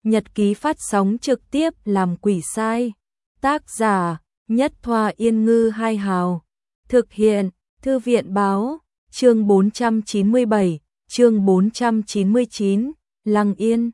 Nhật ký phát sóng trực tiếp làm quỷ sai. Tác giả Nhất Thoa Yên Ngư Hai Hào. Thực hiện Thư viện Báo. Chương 497, chương 499, Lăng Yên.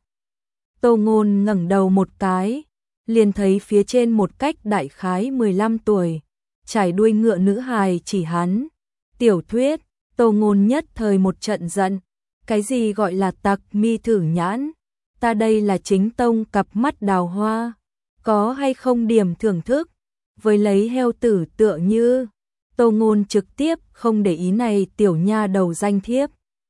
Tô Ngôn ngẩng đầu một cái, liền thấy phía trên một cách đại khái 15 tuổi, trải đuôi ngựa nữ hài chỉ hắn. Tiểu thuyết. Tô Ngôn nhất thời một trận giận. Cái gì gọi là tặc mi thử nhãn? Ta đây là chính tông cặp mắt đào hoa, có hay không điểm thưởng thức? Với lấy heo tử tựa như. Tô Ngôn trực tiếp không để ý này tiểu nha đầu danh thiếp.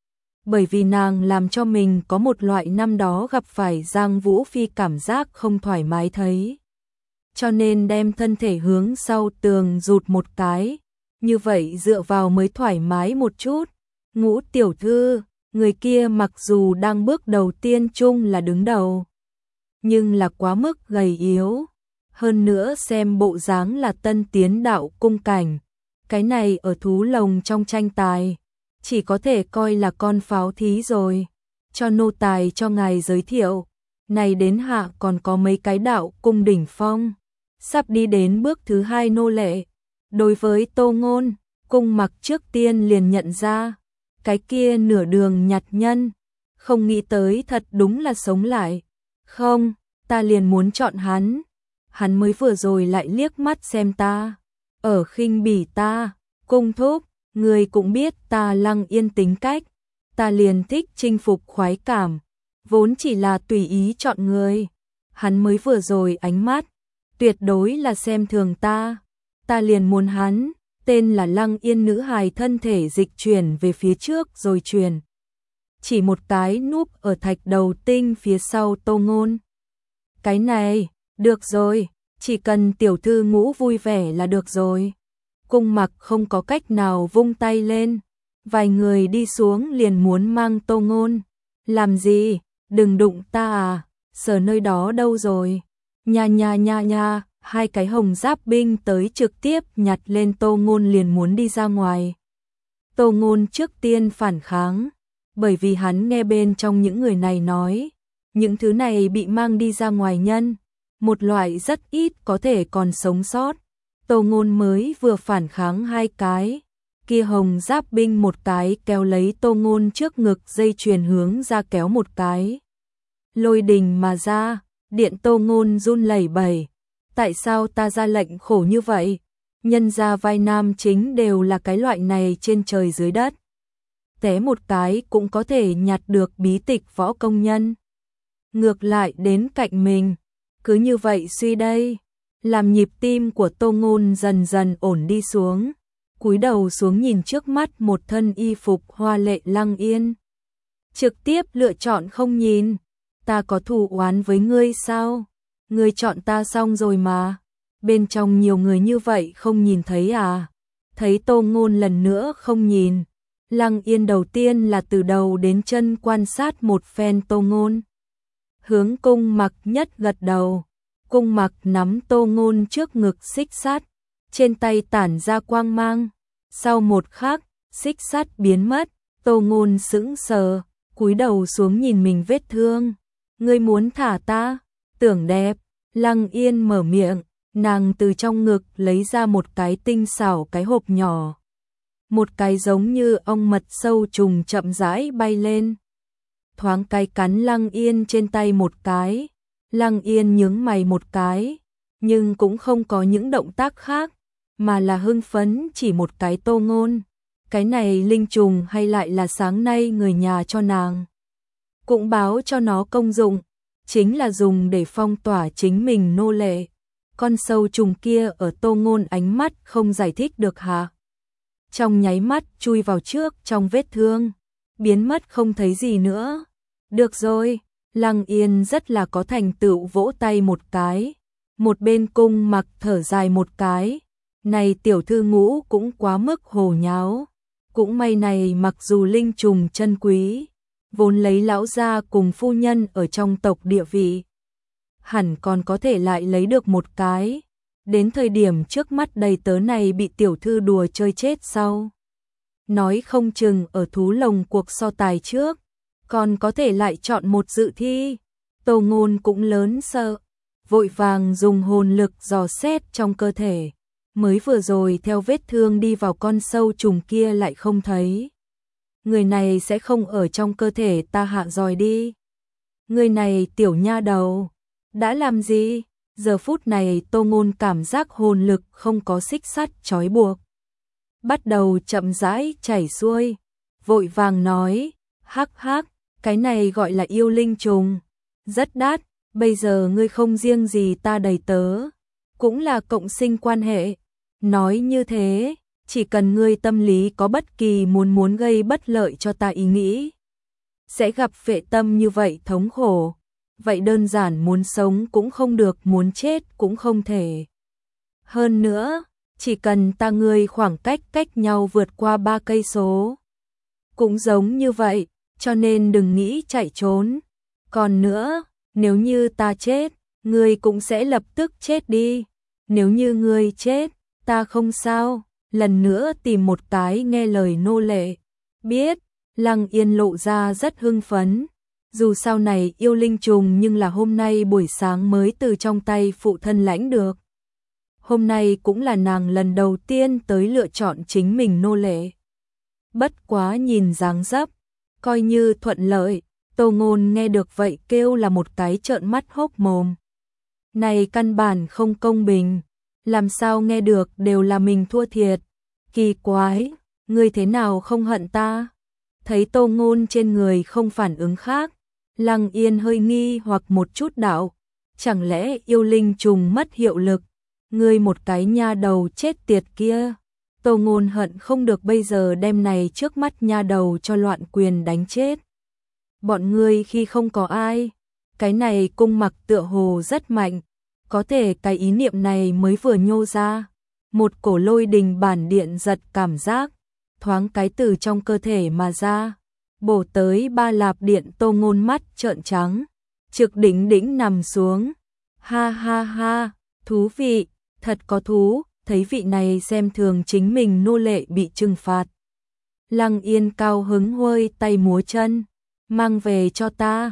Bởi vì nàng làm cho mình có một loại năm đó gặp phải Giang Vũ Phi cảm giác không thoải mái thấy. Cho nên đem thân thể hướng sau tường rụt một cái, như vậy dựa vào mới thoải mái một chút. Ngũ tiểu thư, người kia mặc dù đang bước đầu tiên chung là đứng đầu, nhưng là quá mức gầy yếu. Hơn nữa xem bộ dáng là tân tiến đạo cung cảnh. Cái này ở thú lồng trong tranh tài, chỉ có thể coi là con pháo thí rồi. Cho nô tài cho ngài giới thiệu, này đến hạ còn có mấy cái đạo cung đỉnh phong, sắp đi đến bước thứ 2 nô lệ. Đối với Tô Ngôn, Cung Mặc trước tiên liền nhận ra, cái kia nửa đường nhặt nhân, không nghĩ tới thật đúng là sống lại. Không, ta liền muốn chọn hắn. Hắn mới vừa rồi lại liếc mắt xem ta, ở khinh bỉ ta. Cung thúc, người cũng biết ta Lăng Yên tính cách, ta liền thích chinh phục khoái cảm, vốn chỉ là tùy ý chọn người. Hắn mới vừa rồi ánh mắt, tuyệt đối là xem thường ta. Ta liền muốn hắn. Tên là Lăng Yên nữ hài thân thể dịch chuyển về phía trước rồi truyền. Chỉ một cái núp ở thạch đầu tinh phía sau Tô Ngôn. Cái này, được rồi, chỉ cần tiểu thư Ngũ vui vẻ là được rồi. Cung Mặc không có cách nào vung tay lên. Vài người đi xuống liền muốn mang Tô Ngôn. Làm gì, đừng đụng ta à, sờ nơi đó đâu rồi. Nha, hai cái hồng giáp binh tới trực tiếp nhặt lên Tô Ngôn liền muốn đi ra ngoài. Tô Ngôn trước tiên phản kháng, bởi vì hắn nghe bên trong những người này nói, những thứ này bị mang đi ra ngoài nhân, một loại rất ít có thể còn sống sót. Tô Ngôn mới vừa phản kháng hai cái, kia hồng giáp binh một cái kéo lấy Tô Ngôn trước ngực dây chuyền hướng ra kéo một cái. Lôi đình mà ra, điện Tô Ngôn run lẩy bẩy. Tại sao ta ra lệnh khổ như vậy? Nhân ra vai nam chính đều là cái loại này trên trời dưới đất. Té một cái cũng có thể nhặt được bí tịch võ công nhân. Ngược lại đến cạnh mình. Cứ như vậy suy đây. Làm nhịp tim của Tô Ngôn dần dần ổn đi xuống. Cúi đầu xuống nhìn trước mắt một thân y phục hoa lệ Lăng Yên. Trực tiếp lựa chọn không nhìn. Ta có thù oán với ngươi sao? Ngươi chọn ta xong rồi mà. Bên trong nhiều người như vậy không nhìn thấy à? Thấy Tô Ngôn lần nữa không nhìn. Lăng Yên đầu tiên là từ đầu đến chân quan sát một phen Tô Ngôn. Hướng Cung Mặc nhất gật đầu. Cung Mặc nắm Tô Ngôn trước ngực xích sắt, trên tay tản ra quang mang. Sau một khắc, xích sắt biến mất. Tô Ngôn sững sờ, cúi đầu xuống nhìn mình vết thương. Ngươi muốn thả ta? Tưởng đẹp. Lăng Yên mở miệng, nàng từ trong ngực lấy ra một cái tinh xảo cái hộp nhỏ. Một cái giống như ong mật sâu trùng chậm rãi bay lên. Thoáng cái cắn Lăng Yên trên tay một cái. Lăng Yên nhướng mày một cái, nhưng cũng không có những động tác khác, mà là hưng phấn chỉ một cái Tô Ngôn. Cái này linh trùng hay lại là sáng nay người nhà cho nàng. Cũng báo cho nó công dụng. Chính là dùng để phong tỏa chính mình nô lệ. Con sâu trùng kia ở Tô Ngôn ánh mắt không giải thích được hả? Trong nháy mắt chui vào trước trong vết thương, biến mất không thấy gì nữa. Được rồi, Lăng Yên rất là có thành tựu vỗ tay một cái. Một bên Cung Mặc thở dài một cái. Này tiểu thư Ngũ cũng quá mức hồ nháo. Cũng may này mặc dù linh trùng chân quý, vốn lấy lão gia cùng phu nhân ở trong tộc địa vị, hẳn còn có thể lại lấy được một cái. Đến thời điểm trước mắt đầy tớ này bị tiểu thư đùa chơi chết sau, nói không chừng ở thú lồng cuộc so tài trước, còn có thể lại chọn một dự thi. Tô Ngôn cũng lớn sợ, vội vàng dùng hồn lực dò xét trong cơ thể. Mới vừa rồi theo vết thương đi vào con sâu trùng kia lại không thấy. Người này sẽ không ở trong cơ thể ta hạ dòi đi. Người này tiểu nha đầu, đã làm gì? Giờ phút này Tô Ngôn cảm giác hồn lực không có xích sắt trói buộc. Bắt đầu chậm rãi chảy xuôi, vội vàng nói, hắc hắc, cái này gọi là yêu linh trùng, rất đắt, bây giờ ngươi không riêng gì ta đầy tớ, cũng là cộng sinh quan hệ. Nói như thế, chỉ cần ngươi tâm lý có bất kỳ muốn gây bất lợi cho ta ý nghĩ, sẽ gặp phệ tâm như vậy thống khổ. Vậy đơn giản muốn sống cũng không được, muốn chết cũng không thể. Hơn nữa, chỉ cần ta ngươi khoảng cách nhau vượt qua 3 cây số, cũng giống như vậy, cho nên đừng nghĩ chạy trốn. Còn nữa, nếu như ta chết, ngươi cũng sẽ lập tức chết đi. Nếu như ngươi chết, ta không sao. Lần nữa tìm một cái nghe lời nô lệ. Biết, Lăng Yên lộ ra rất hưng phấn. Dù sau này yêu linh trùng nhưng là hôm nay buổi sáng mới từ trong tay phụ thân lãnh được. Hôm nay cũng là nàng lần đầu tiên tới lựa chọn chính mình nô lệ. Bất quá nhìn dáng dấp, coi như thuận lợi. Tô Ngôn nghe được vậy kêu là một cái trợn mắt hốc mồm. Này căn bản không công bình, làm sao nghe được đều là mình thua thiệt. Kỳ quái, ngươi thế nào không hận ta? Thấy Tô Ngôn trên người không phản ứng khác, Lăng Yên hơi nghi hoặc một chút đạo, chẳng lẽ yêu linh trùng mất hiệu lực, ngươi một cái nha đầu chết tiệt kia. Tô Ngôn hận không được bây giờ đem này trước mắt nha đầu cho loạn quyền đánh chết. Bọn ngươi khi không có ai, cái này cung mặc tựa hồ rất mạnh, có thể cái ý niệm này mới vừa nhô ra, một cổ lôi đình bản điện giật cảm giác, thoáng cái từ trong cơ thể mà ra, bổ tới Ba Lạp Điện. Tô Ngôn mắt trợn trắng, trực đỉnh nằm xuống. Ha ha ha, thú vị, thật có thú, thấy vị này xem thường chính mình nô lệ bị trừng phạt. Lăng Yên cao hứng huôi tay múa chân, mang về cho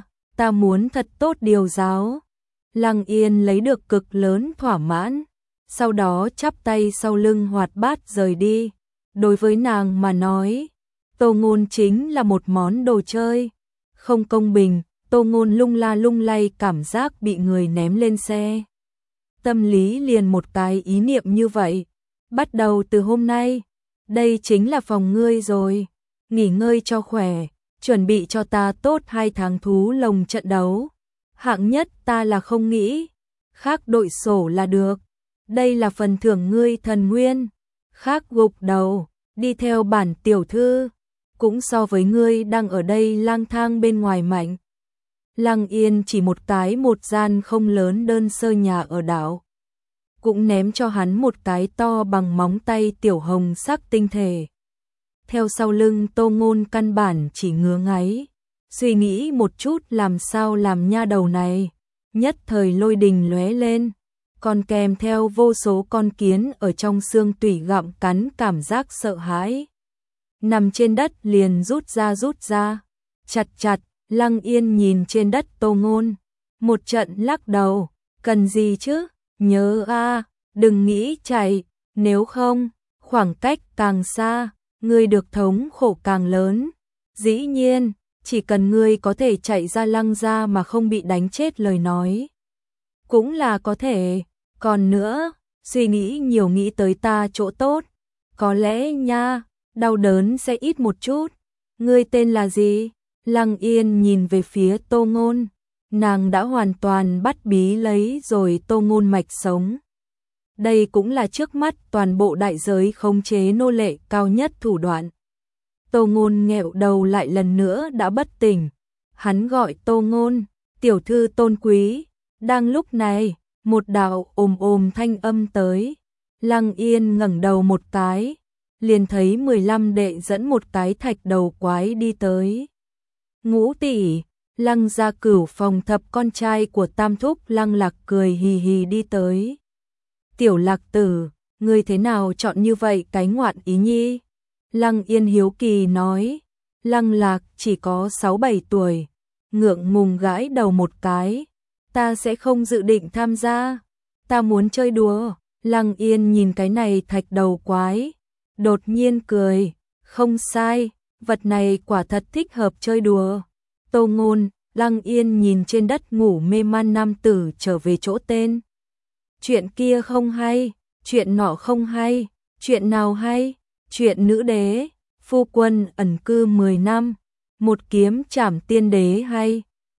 ta muốn thật tốt điều giáo. Lăng Yên lấy được cực lớn thỏa mãn, sau đó chắp tay sau lưng hoạt bát rời đi. Đối với nàng mà nói, Tô Ngôn chính là một món đồ chơi, không công bình. Tô Ngôn lung la lung lay cảm giác bị người ném lên xe. Tâm lý liền một cái ý niệm như vậy, bắt đầu từ hôm nay, đây chính là phòng ngươi rồi, nghỉ ngơi cho khỏe, chuẩn bị cho ta tốt 2 tháng thú lồng trận đấu. Hạng nhất ta là không nghĩ, khác đội sổ là được, đây là phần thưởng ngươi thần nguyên, khác gục đầu, đi theo bản tiểu thư, cũng so với ngươi đang ở đây lang thang bên ngoài mạnh. Lăng Yên chỉ một gian không lớn đơn sơ nhà ở đảo, cũng ném cho hắn một cái to bằng móng tay tiểu hồng sắc tinh thể. Theo sau lưng Tô Ngôn căn bản chỉ ngứa ngáy, suy nghĩ một chút làm sao làm nha đầu này, nhất thời lôi đình lóe lên, còn kèm theo vô số con kiến ở trong xương tủy gặm cắn cảm giác sợ hãi. Nằm trên đất liền rút ra, chặt. Lăng Yên nhìn trên đất Tô Ngôn, một trận lắc đầu, cần gì chứ, nhớ đừng nghĩ chạy, nếu không, khoảng cách càng xa, ngươi được thống khổ càng lớn. Dĩ nhiên, chỉ cần ngươi có thể chạy ra Lăng gia mà không bị đánh chết lời nói, cũng là có thể. Còn nữa, suy nghĩ nhiều nghĩ tới ta chỗ tốt, có lẽ nha, đau đớn sẽ ít một chút. Ngươi tên là gì? Lăng Yên nhìn về phía Tô Ngôn, nàng đã hoàn toàn bắt bí lấy rồi Tô Ngôn mạch sống. Đây cũng là trước mắt toàn bộ đại giới khống chế nô lệ cao nhất thủ đoạn. Tô Ngôn nghẹo đầu lại lần nữa đã bất tỉnh. Hắn gọi Tô Ngôn, tiểu thư tôn quý. Đang lúc này, một đạo ồm thanh âm tới. Lăng Yên ngẩng đầu một cái, liền thấy 15 đệ dẫn một cái thạch đầu quái đi tới. Ngũ tỷ, Lăng gia Cửu phòng thập con trai của Tam thúc Lăng Lạc cười hì hì đi tới. Tiểu Lạc tử, ngươi thế nào chọn như vậy cái ngoạn ý nhi? Lăng Yên hiếu kỳ nói. Lăng Lạc chỉ có 6-7 tuổi, ngượng ngùng gãi đầu một cái, Ta sẽ không dự định tham gia, ta muốn chơi đùa. Lăng Yên nhìn cái này thạch đầu quái, đột nhiên cười, không sai, vật này quả thật thích hợp chơi đùa. Tô Ngôn, Lăng Yên nhìn trên đất ngủ mê man nam tử trở về chỗ tên. Chuyện kia không hay, chuyện nọ không hay, chuyện nào hay, chuyện nữ đế, phu quân ẩn cư 10 năm, một kiếm trảm tiên đế hay.